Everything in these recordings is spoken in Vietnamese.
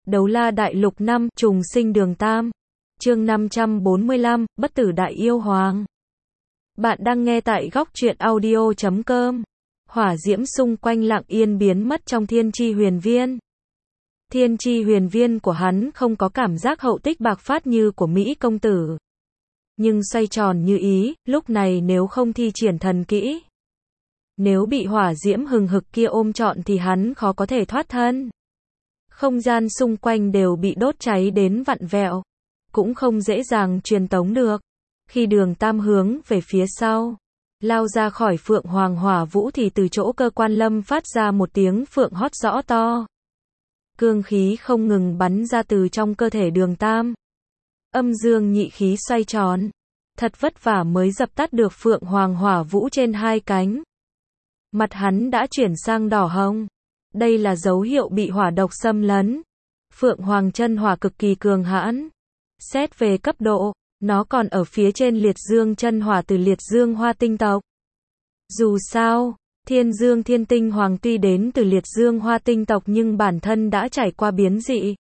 Đấu La Đại Lục 5, Trùng Sinh Đường Tam. Chương 545, Bất Tử Đại Yêu Hoàng. Bạn đang nghe tại góc truyện audio.com. Hỏa diễm xung quanh lặng yên biến mất trong Thiên Chi Huyền Viên. Thiên Chi Huyền Viên của hắn không có cảm giác hậu tích bạc phát như của Mỹ công tử. Nhưng xoay tròn như ý, lúc này nếu không thi triển thần kỹ, nếu bị hỏa diễm hừng hực kia ôm trọn thì hắn khó có thể thoát thân. Không gian xung quanh đều bị đốt cháy đến vặn vẹo, cũng không dễ dàng truyền tống được. Khi Đường Tam hướng về phía sau, lao ra khỏi Phượng Hoàng Hỏa Vũ thì từ chỗ Cơ Quan Lâm phát ra một tiếng phượng hót rõ to. Cương khí không ngừng bắn ra từ trong cơ thể Đường Tam. Âm dương nhị khí xoay tròn, thật vất vả mới dập tắt được Phượng Hoàng Hỏa Vũ trên hai cánh. Mặt hắn đã chuyển sang đỏ hồng. Đây là dấu hiệu bị hỏa độc xâm lấn. Phượng Hoàng chân hỏa cực kỳ cường hãn. Xét về cấp độ, nó còn ở phía trên liệt dương chân hỏa từ liệt dương hoa tinh tộc. Dù sao, thiên dương thiên tinh hoàng tuy đến từ liệt dương hoa tinh tộc nhưng bản thân đã trải qua biến dị.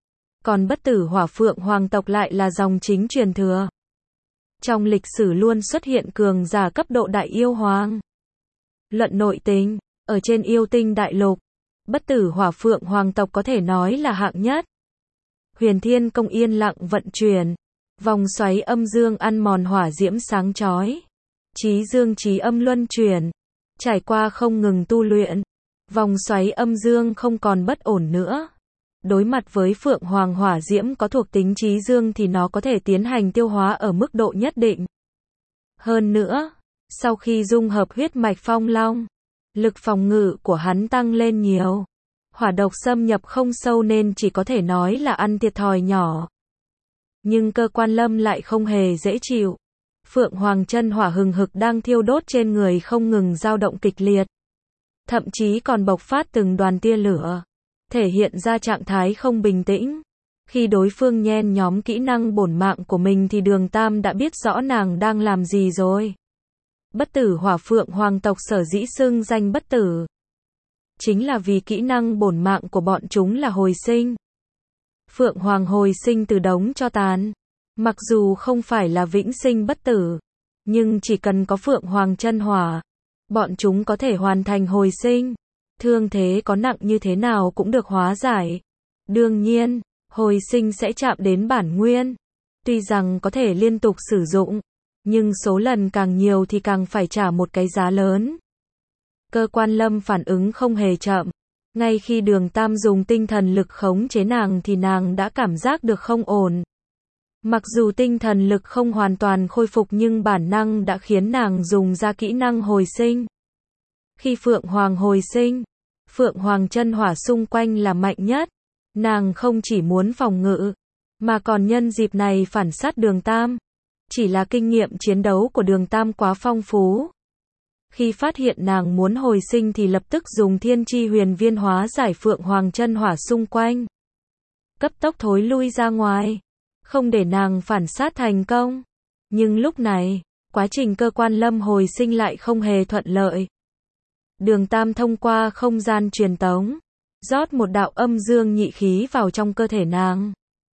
Còn bất tử hỏa phượng hoàng tộc lại là dòng chính truyền thừa. Trong lịch sử luôn xuất hiện cường giả cấp độ đại yêu hoàng. Luận nội tình, ở trên yêu tinh đại lục, bất tử hỏa phượng hoàng tộc có thể nói là hạng nhất. Huyền Thiên Công yên lặng vận chuyển, vòng xoáy âm dương ăn mòn hỏa diễm sáng chói. Chí dương chí âm luân chuyển, trải qua không ngừng tu luyện, vòng xoáy âm dương không còn bất ổn nữa. Đối mặt với phượng hoàng hỏa diễm có thuộc tính chí dương thì nó có thể tiến hành tiêu hóa ở mức độ nhất định. Hơn nữa, sau khi dung hợp huyết mạch phong long, lực phòng ngự của hắn tăng lên nhiều. Hỏa độc xâm nhập không sâu nên chỉ có thể nói là ăn thiệt thòi nhỏ. Nhưng Cơ Quan Lâm lại không hề dễ chịu. Phượng Hoàng chân hỏa hừng hực đang thiêu đốt trên người không ngừng dao động kịch liệt. Thậm chí còn bộc phát từng đoàn tia lửa, thể hiện ra trạng thái không bình tĩnh. Khi đối phương nhen nhóm kỹ năng bổn mạng của mình thì Đường Tam đã biết rõ nàng đang làm gì rồi. Bất tử hỏa phượng hoàng tộc sở dĩ xưng danh bất tử, chính là vì kỹ năng bổn mạng của bọn chúng là hồi sinh. Phượng Hoàng hồi sinh từ đống tro tàn. Mặc dù không phải là vĩnh sinh bất tử, nhưng chỉ cần có Phượng Hoàng chân hỏa, bọn chúng có thể hoàn thành hồi sinh. Thương thế có nặng như thế nào cũng được hóa giải. Đương nhiên, hồi sinh sẽ chạm đến bản nguyên. Tuy rằng có thể liên tục sử dụng, nhưng số lần càng nhiều thì càng phải trả một cái giá lớn. Cơ Quan Lâm phản ứng không hề chậm. Ngay khi Đường Tam dùng tinh thần lực khống chế nàng thì nàng đã cảm giác được không ổn. Mặc dù tinh thần lực không hoàn toàn khôi phục nhưng bản năng đã khiến nàng dùng ra kỹ năng hồi sinh. Khi Phượng Hoàng hồi sinh, Phượng Hoàng chân hỏa xung quanh là mạnh nhất. Nàng không chỉ muốn phòng ngự, mà còn nhân dịp này phản sát Đường Tam. Chỉ là kinh nghiệm chiến đấu của Đường Tam quá phong phú. Khi phát hiện nàng muốn hồi sinh thì lập tức dùng Thiên Chi Huyền Viên hóa giải Phượng Hoàng chân hỏa xung quanh. Cấp tốc thối lui ra ngoài, không để nàng phản sát thành công. Nhưng lúc này, quá trình Cơ Quan Lâm hồi sinh lại không hề thuận lợi. Đường Tam thông qua không gian truyền tống, rót một đạo âm dương nhị khí vào trong cơ thể nàng.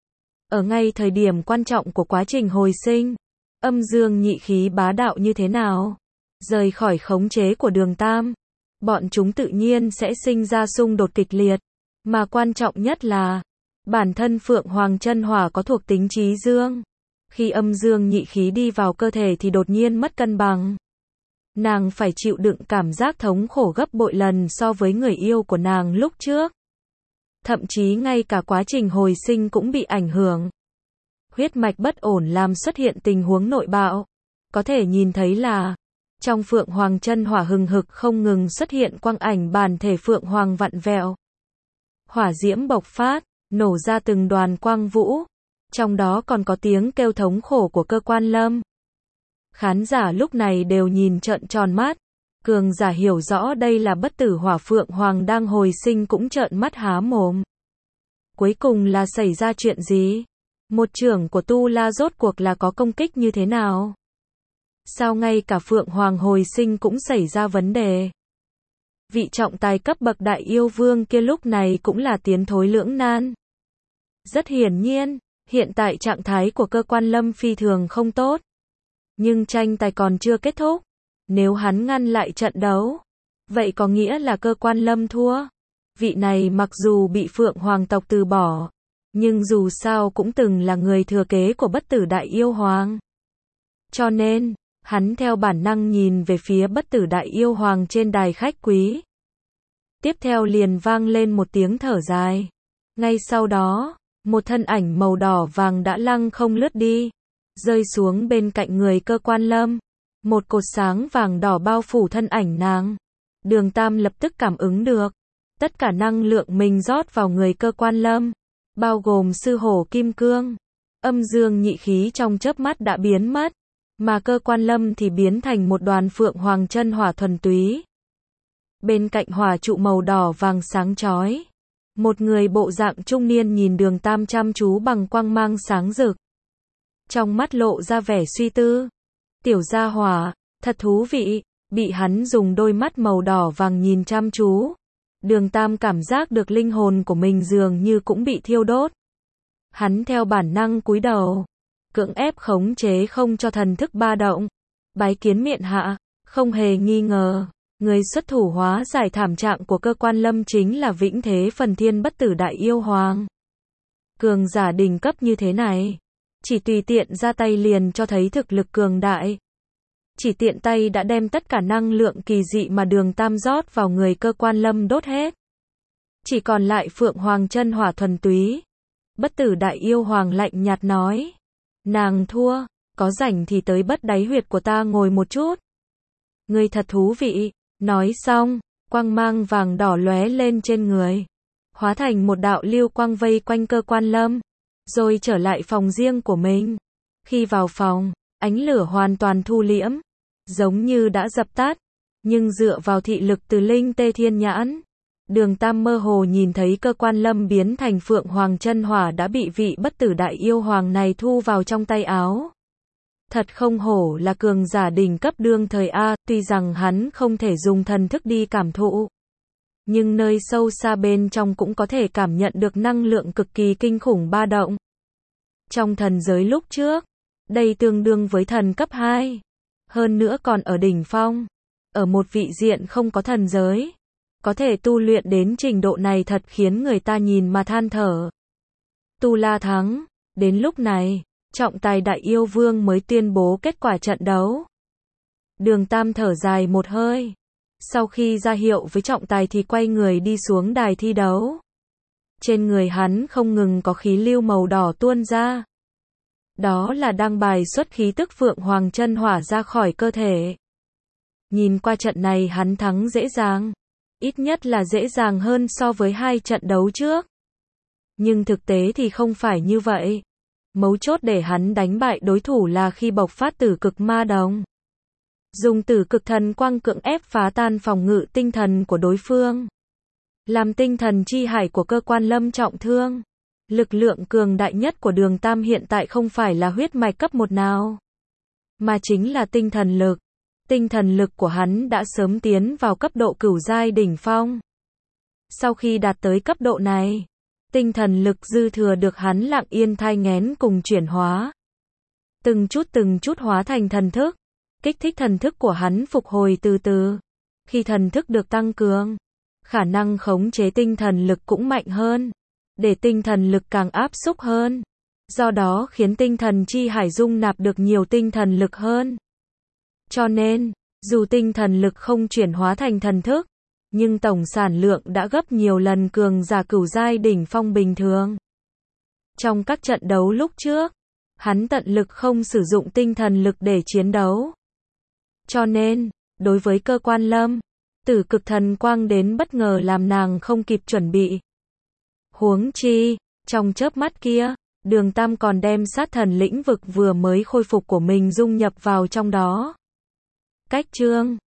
Ở ngay thời điểm quan trọng của quá trình hồi sinh, âm dương nhị khí bá đạo như thế nào? Rời khỏi khống chế của Đường Tam, bọn chúng tự nhiên sẽ sinh ra xung đột kịch liệt. Mà quan trọng nhất là, bản thân Phượng Hoàng chân hỏa có thuộc tính chí dương. Khi âm dương nhị khí đi vào cơ thể thì đột nhiên mất cân bằng. Nàng phải chịu đựng cảm giác thống khổ gấp bội lần so với người yêu của nàng lúc trước. Thậm chí ngay cả quá trình hồi sinh cũng bị ảnh hưởng. Huyết mạch bất ổn làm xuất hiện tình huống nội bạo. Có thể nhìn thấy là, trong Phượng Hoàng chân hỏa hừng hực không ngừng xuất hiện quang ảnh bản thể Phượng Hoàng vặn vẹo. Hỏa diễm bộc phát, nổ ra từng đoàn quang vũ. Trong đó còn có tiếng kêu thống khổ của Cơ Quan Lâm. Khán giả lúc này đều nhìn trợn tròn mắt. Cường giả hiểu rõ đây là bất tử hỏa Phượng Hoàng đang hồi sinh cũng trợn mắt há mồm. Cuối cùng là xảy ra chuyện gì? Một trưởng của Tu La rốt cuộc là có công kích như thế nào? Sao ngay cả Phượng Hoàng hồi sinh cũng xảy ra vấn đề? Vị trọng tài cấp bậc đại yêu vương kia lúc này cũng là tiến thối lưỡng nan. Rất hiển nhiên, hiện tại trạng thái của cơ quan lâm phi thường không tốt. Nhưng tranh tài còn chưa kết thúc. Nếu hắn ngăn lại trận đấu, vậy có nghĩa là cơ quan lâm thua. Vị này mặc dù bị Phượng Hoàng tộc từ bỏ, nhưng dù sao cũng từng là người thừa kế của bất tử đại yêu hoàng. Cho nên, hắn theo bản năng nhìn về phía bất tử đại yêu hoàng trên đài khách quý. Tiếp theo liền vang lên một tiếng thở dài. Ngay sau đó, một thân ảnh màu đỏ vàng đã lăng không lướt đi, rơi xuống bên cạnh người cơ quan lâm. Một cột sáng vàng đỏ bao phủ thân ảnh nàng. Đường Tam lập tức cảm ứng được. Tất cả năng lượng mình rót vào người cơ quan lâm, bao gồm sư hổ kim cương, âm dương nhị khí trong chớp mắt đã biến mất, mà cơ quan lâm thì biến thành một đoàn phượng hoàng chân hỏa thuần túy. Bên cạnh hỏa trụ màu đỏ vàng sáng chói, một người bộ dạng trung niên nhìn Đường Tam chăm chú bằng quang mang sáng rực. Trong mắt lộ ra vẻ suy tư. Tiểu gia hỏa, thật thú vị, bị hắn dùng đôi mắt màu đỏ vàng nhìn chăm chú. Đường Tam cảm giác được linh hồn của mình dường như cũng bị thiêu đốt. Hắn theo bản năng cúi đầu, cưỡng ép khống chế không cho thần thức ba động. Bái kiến miện hạ, không hề nghi ngờ, người xuất thủ hóa giải thảm trạng của cơ quan lâm chính là vĩnh thế phần thiên bất tử đại yêu hoàng. Cường giả đỉnh cấp như thế này, chỉ tùy tiện ra tay liền cho thấy thực lực cường đại. Chỉ tiện tay đã đem tất cả năng lượng kỳ dị mà Đường Tam rót vào người cơ quan lâm đốt hết. Chỉ còn lại Phượng Hoàng chân hỏa thuần túy. Bất tử đại yêu hoàng lạnh nhạt nói. Nàng thua, có rảnh thì tới bất đáy huyệt của ta ngồi một chút. Ngươi thật thú vị, nói xong, quang mang vàng đỏ lóe lên trên người. Hóa thành một đạo lưu quang vây quanh cơ quan lâm, rồi trở lại phòng riêng của mình. Khi vào phòng, ánh lửa hoàn toàn thu liễm, giống như đã dập tắt, nhưng dựa vào thị lực từ linh tê thiên nhãn, Đường Tam mơ hồ nhìn thấy cơ quan lâm biến thành Phượng Hoàng chân hỏa đã bị vị bất tử đại yêu hoàng này thu vào trong tay áo. Thật không hổ là cường giả đỉnh cấp đương thời A, tuy rằng hắn không thể dùng thần thức đi cảm thụ, nhưng nơi sâu xa bên trong cũng có thể cảm nhận được năng lượng cực kỳ kinh khủng ba động. Trong thần giới lúc trước, đây tương đương với thần cấp 2. Hơn nữa còn ở đỉnh phong. Ở một vị diện không có thần giới. Có thể tu luyện đến trình độ này thật khiến người ta nhìn mà than thở. Tu La thắng. Đến lúc này, trọng tài đại yêu vương mới tuyên bố kết quả trận đấu. Đường Tam thở dài một hơi. Sau khi ra hiệu với trọng tài thì quay người đi xuống đài thi đấu. Trên người hắn không ngừng có khí lưu màu đỏ tuôn ra. Đó là đang bài xuất khí tức Phượng Hoàng chân hỏa ra khỏi cơ thể. Nhìn qua trận này hắn thắng dễ dàng. Ít nhất là dễ dàng hơn so với 2 trận đấu trước. Nhưng thực tế thì không phải như vậy. Mấu chốt để hắn đánh bại đối thủ là khi bộc phát tử cực ma đồng. Dùng tử cực thần quang cưỡng ép phá tan phòng ngự tinh thần của đối phương. Làm tinh thần chi hải của cơ quan lâm trọng thương. Lực lượng cường đại nhất của Đường Tam hiện tại không phải là huyết mạch cấp 1 nào, mà chính là tinh thần lực. Tinh thần lực của hắn đã sớm tiến vào cấp độ cửu giai đỉnh phong. Sau khi đạt tới cấp độ này, tinh thần lực dư thừa được hắn lặng yên thai nghén cùng chuyển hóa. Từng chút hóa thành thần thức, kích thích thần thức của hắn phục hồi từ từ. Khi thần thức được tăng cường, khả năng khống chế tinh thần lực cũng mạnh hơn. Để tinh thần lực càng áp xúc hơn. Do đó khiến tinh thần chi hải dung nạp được nhiều tinh thần lực hơn. Cho nên, dù tinh thần lực không chuyển hóa thành thần thức, nhưng tổng sản lượng đã gấp nhiều lần cường giả cửu giai đỉnh phong bình thường. Trong các trận đấu lúc trước, hắn tận lực không sử dụng tinh thần lực để chiến đấu. Cho nên, đối với cơ quan lâm, tử cực thần quang đến bất ngờ làm nàng không kịp chuẩn bị. Huống chi, trong chớp mắt kia, Đường Tam còn đem sát thần lĩnh vực vừa mới khôi phục của mình dung nhập vào trong đó. Cách chương